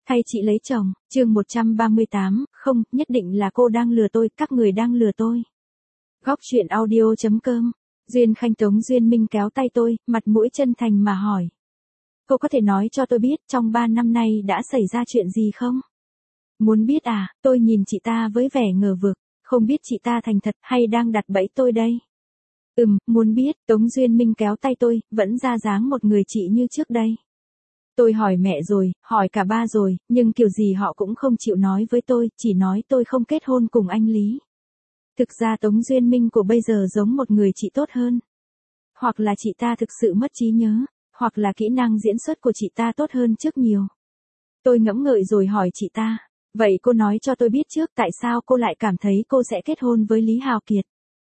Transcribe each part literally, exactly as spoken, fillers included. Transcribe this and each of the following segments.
Thay chị lấy chồng, chương một trăm ba mươi tám, không, nhất định là cô đang lừa tôi, các người đang lừa tôi. Góc chuyện audio chấm com, Duyên Khanh Tống Duyên Minh kéo tay tôi, mặt mũi chân thành mà hỏi. Cô có thể nói cho tôi biết trong ba năm nay đã xảy ra chuyện gì không? Muốn biết à, tôi nhìn chị ta với vẻ ngờ vực, không biết chị ta thành thật hay đang đặt bẫy tôi đây. Ừm, muốn biết, Tống Duyên Minh kéo tay tôi, vẫn ra dáng một người chị như trước đây. Tôi hỏi mẹ rồi, hỏi cả ba rồi, nhưng kiểu gì họ cũng không chịu nói với tôi, chỉ nói tôi không kết hôn cùng anh Lý. Thực ra Tống Duyên Minh của bây giờ giống một người chị tốt hơn. Hoặc là chị ta thực sự mất trí nhớ, hoặc là kỹ năng diễn xuất của chị ta tốt hơn trước nhiều. Tôi ngẫm ngợi rồi hỏi chị ta, vậy cô nói cho tôi biết trước tại sao cô lại cảm thấy cô sẽ kết hôn với Lý Hào Kiệt.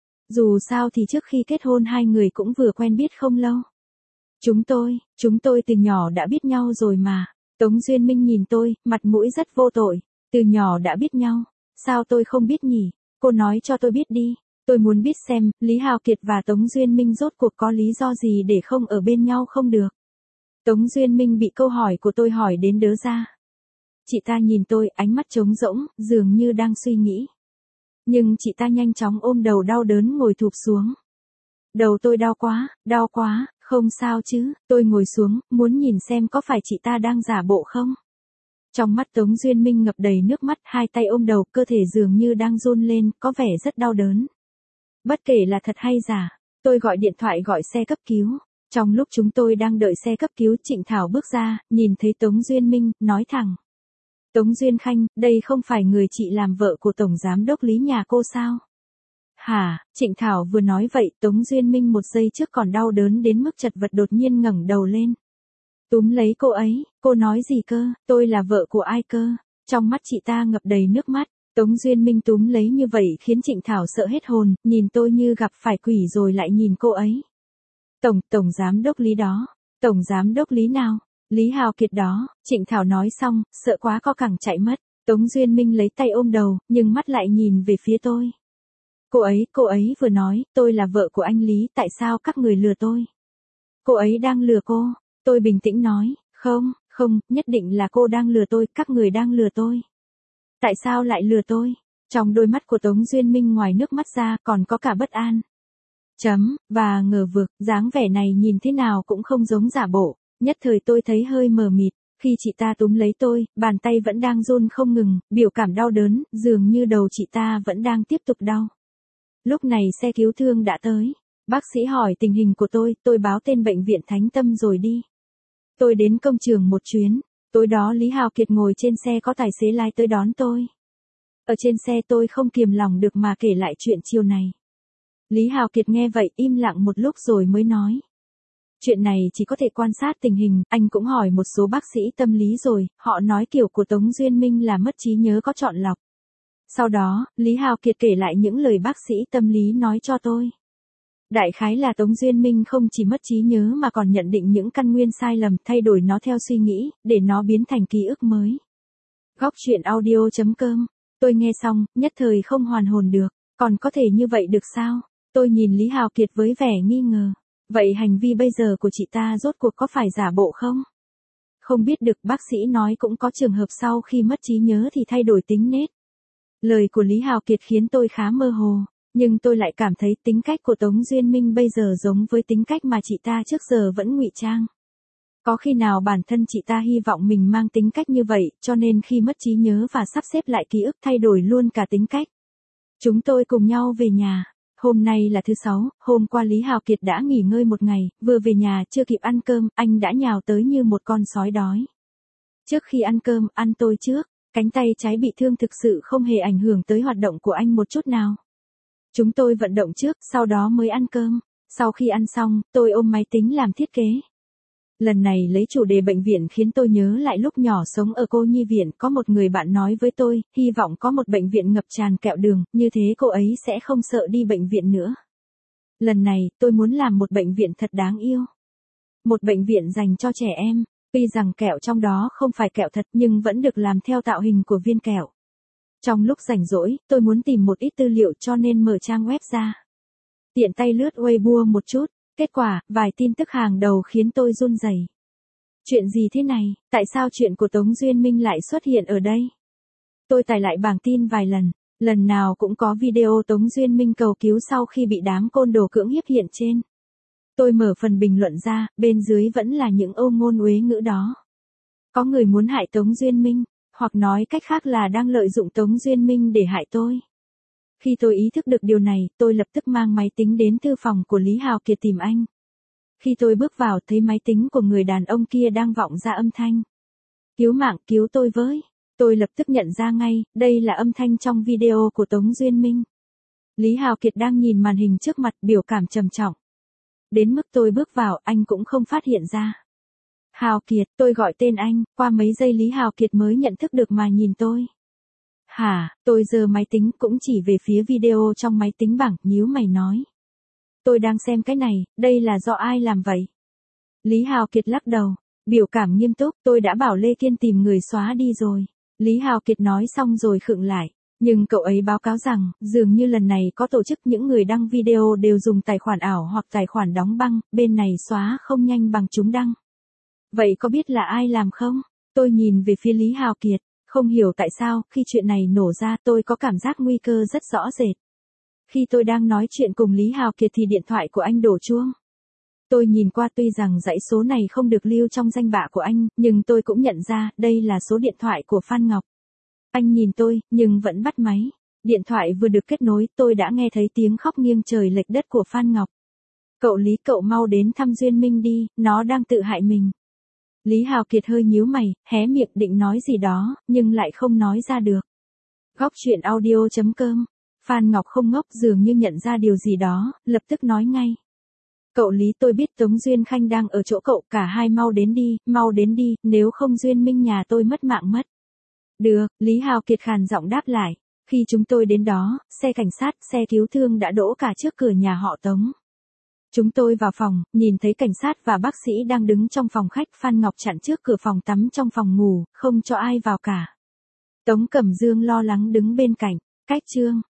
Dù sao thì trước khi kết hôn hai người cũng vừa quen biết không lâu. Chúng tôi, chúng tôi từ nhỏ đã biết nhau rồi mà. Tống Duyên Minh nhìn tôi, mặt mũi rất vô tội. Từ nhỏ đã biết nhau. Sao tôi không biết nhỉ? Cô nói cho tôi biết đi. Tôi muốn biết xem, Lý Hào Kiệt và Tống Duyên Minh rốt cuộc có lý do gì để không ở bên nhau không được. Tống Duyên Minh bị câu hỏi của tôi hỏi đến đớ ra. Chị ta nhìn tôi, ánh mắt trống rỗng, dường như đang suy nghĩ. Nhưng chị ta nhanh chóng ôm đầu đau đớn ngồi thụp xuống. Đầu tôi đau quá, đau quá. Không sao chứ, tôi ngồi xuống, muốn nhìn xem có phải chị ta đang giả bộ không. Trong mắt Tống Duyên Minh ngập đầy nước mắt, hai tay ôm đầu, cơ thể dường như đang run lên, có vẻ rất đau đớn. Bất kể là thật hay giả, tôi gọi điện thoại gọi xe cấp cứu. Trong lúc chúng tôi đang đợi xe cấp cứu, Trịnh Thảo bước ra, nhìn thấy Tống Duyên Minh, nói thẳng. Tống Duyên Khanh, đây không phải người chị làm vợ của Tổng Giám đốc Lý nhà cô sao? Hả, Trịnh Thảo vừa nói vậy, Tống Duyên Minh một giây trước còn đau đớn đến mức chật vật đột nhiên ngẩng đầu lên. Túm lấy cô ấy, cô nói gì cơ, tôi là vợ của ai cơ? Trong mắt chị ta ngập đầy nước mắt, Tống Duyên Minh túm lấy như vậy khiến Trịnh Thảo sợ hết hồn, nhìn tôi như gặp phải quỷ rồi lại nhìn cô ấy. Tổng, Tổng Giám đốc Lý đó, Tổng Giám đốc Lý nào? Lý Hào Kiệt đó, Trịnh Thảo nói xong, sợ quá co cẳng chạy mất, Tống Duyên Minh lấy tay ôm đầu, nhưng mắt lại nhìn về phía tôi. Cô ấy, cô ấy vừa nói, tôi là vợ của anh Lý, tại sao các người lừa tôi? Cô ấy đang lừa cô, tôi bình tĩnh nói, không, không, nhất định là cô đang lừa tôi, các người đang lừa tôi. Tại sao lại lừa tôi? Trong đôi mắt của Tống Duyên Minh ngoài nước mắt ra còn có cả bất an. Chấm, và ngờ vực, dáng vẻ này nhìn thế nào cũng không giống giả bộ, nhất thời tôi thấy hơi mờ mịt. Khi chị ta túm lấy tôi, bàn tay vẫn đang run không ngừng, biểu cảm đau đớn, dường như đầu chị ta vẫn đang tiếp tục đau. Lúc này xe cứu thương đã tới. Bác sĩ hỏi tình hình của tôi, tôi báo tên bệnh viện Thánh Tâm rồi đi. Tôi đến công trường một chuyến. Tối đó Lý Hào Kiệt ngồi trên xe có tài xế lái tới đón tôi. Ở trên xe tôi không kiềm lòng được mà kể lại chuyện chiều này. Lý Hào Kiệt nghe vậy im lặng một lúc rồi mới nói. Chuyện này chỉ có thể quan sát tình hình, anh cũng hỏi một số bác sĩ tâm lý rồi, họ nói kiểu của Tống Duyên Minh là mất trí nhớ có chọn lọc. Sau đó, Lý Hào Kiệt kể lại những lời bác sĩ tâm lý nói cho tôi. Đại khái là Tống Duyên Minh không chỉ mất trí nhớ mà còn nhận định những căn nguyên sai lầm, thay đổi nó theo suy nghĩ, để nó biến thành ký ức mới. Góc chuyện audio chấm com, tôi nghe xong, nhất thời không hoàn hồn được, còn có thể như vậy được sao? Tôi nhìn Lý Hào Kiệt với vẻ nghi ngờ. Vậy hành vi bây giờ của chị ta rốt cuộc có phải giả bộ không? Không biết được, bác sĩ nói cũng có trường hợp sau khi mất trí nhớ thì thay đổi tính nết. Lời của Lý Hào Kiệt khiến tôi khá mơ hồ, nhưng tôi lại cảm thấy tính cách của Tống Duyên Minh bây giờ giống với tính cách mà chị ta trước giờ vẫn ngụy trang. Có khi nào bản thân chị ta hy vọng mình mang tính cách như vậy, cho nên khi mất trí nhớ và sắp xếp lại ký ức thay đổi luôn cả tính cách. Chúng tôi cùng nhau về nhà. Hôm nay là thứ sáu, hôm qua Lý Hào Kiệt đã nghỉ ngơi một ngày, vừa về nhà chưa kịp ăn cơm, anh đã nhào tới như một con sói đói. Trước khi ăn cơm, ăn tôi trước. Cánh tay trái bị thương thực sự không hề ảnh hưởng tới hoạt động của anh một chút nào. Chúng tôi vận động trước, sau đó mới ăn cơm. Sau khi ăn xong, tôi ôm máy tính làm thiết kế. Lần này lấy chủ đề bệnh viện khiến tôi nhớ lại lúc nhỏ sống ở cô nhi viện, có một người bạn nói với tôi, hy vọng có một bệnh viện ngập tràn kẹo đường, như thế cô ấy sẽ không sợ đi bệnh viện nữa. Lần này, tôi muốn làm một bệnh viện thật đáng yêu. Một bệnh viện dành cho trẻ em. Tuy rằng kẹo trong đó không phải kẹo thật nhưng vẫn được làm theo tạo hình của viên kẹo. Trong lúc rảnh rỗi, tôi muốn tìm một ít tư liệu cho nên mở trang web ra. Tiện tay lướt Weibo một chút, kết quả, vài tin tức hàng đầu khiến tôi run rẩy. Chuyện gì thế này, tại sao chuyện của Tống Duyên Minh lại xuất hiện ở đây? Tôi tải lại bảng tin vài lần, lần nào cũng có video Tống Duyên Minh cầu cứu sau khi bị đám côn đồ cưỡng hiếp hiện trên. Tôi mở phần bình luận ra, bên dưới vẫn là những âu ngôn uế ngữ đó. Có người muốn hại Tống Duyên Minh, hoặc nói cách khác là đang lợi dụng Tống Duyên Minh để hại tôi. Khi tôi ý thức được điều này, tôi lập tức mang máy tính đến thư phòng của Lý Hào Kiệt tìm anh. Khi tôi bước vào thấy máy tính của người đàn ông kia đang vọng ra âm thanh. Cứu mạng, cứu tôi với. Tôi lập tức nhận ra ngay, đây là âm thanh trong video của Tống Duyên Minh. Lý Hào Kiệt đang nhìn màn hình trước mặt, biểu cảm trầm trọng. Đến mức tôi bước vào, anh cũng không phát hiện ra. Hào Kiệt, tôi gọi tên anh, qua mấy giây Lý Hào Kiệt mới nhận thức được mà nhìn tôi. Hả, tôi giơ máy tính cũng chỉ về phía video trong máy tính bảng, nhíu mày nói. Tôi đang xem cái này, đây là do ai làm vậy? Lý Hào Kiệt lắc đầu, biểu cảm nghiêm túc, tôi đã bảo Lê Kiên tìm người xóa đi rồi. Lý Hào Kiệt nói xong rồi khựng lại. Nhưng cậu ấy báo cáo rằng, dường như lần này có tổ chức những người đăng video đều dùng tài khoản ảo hoặc tài khoản đóng băng, bên này xóa không nhanh bằng chúng đăng. Vậy có biết là ai làm không? Tôi nhìn về phía Lý Hào Kiệt, không hiểu tại sao, khi chuyện này nổ ra tôi có cảm giác nguy cơ rất rõ rệt. Khi tôi đang nói chuyện cùng Lý Hào Kiệt thì điện thoại của anh đổ chuông. Tôi nhìn qua tuy rằng dãy số này không được lưu trong danh bạ của anh, nhưng tôi cũng nhận ra đây là số điện thoại của Phan Ngọc. Anh nhìn tôi, nhưng vẫn bắt máy. Điện thoại vừa được kết nối, tôi đã nghe thấy tiếng khóc nghiêng trời lệch đất của Phan Ngọc. Cậu Lý, cậu mau đến thăm Duyên Minh đi, nó đang tự hại mình. Lý Hào Kiệt hơi nhíu mày, hé miệng định nói gì đó, nhưng lại không nói ra được. Góc chuyện audio chấm com. Phan Ngọc không ngốc, dường như nhận ra điều gì đó, lập tức nói ngay. Cậu Lý, tôi biết Tống Duyên Khanh đang ở chỗ cậu, cả hai mau đến đi, mau đến đi, nếu không Duyên Minh nhà tôi mất mạng mất. Được, Lý Hào Kiệt khàn giọng đáp lại. Khi chúng tôi đến đó, xe cảnh sát, xe cứu thương đã đỗ cả trước cửa nhà họ Tống. Chúng tôi vào phòng, nhìn thấy cảnh sát và bác sĩ đang đứng trong phòng khách. Phan Ngọc chặn trước cửa phòng tắm trong phòng ngủ, không cho ai vào cả. Tống Cẩm Dương lo lắng đứng bên cạnh. Cách chương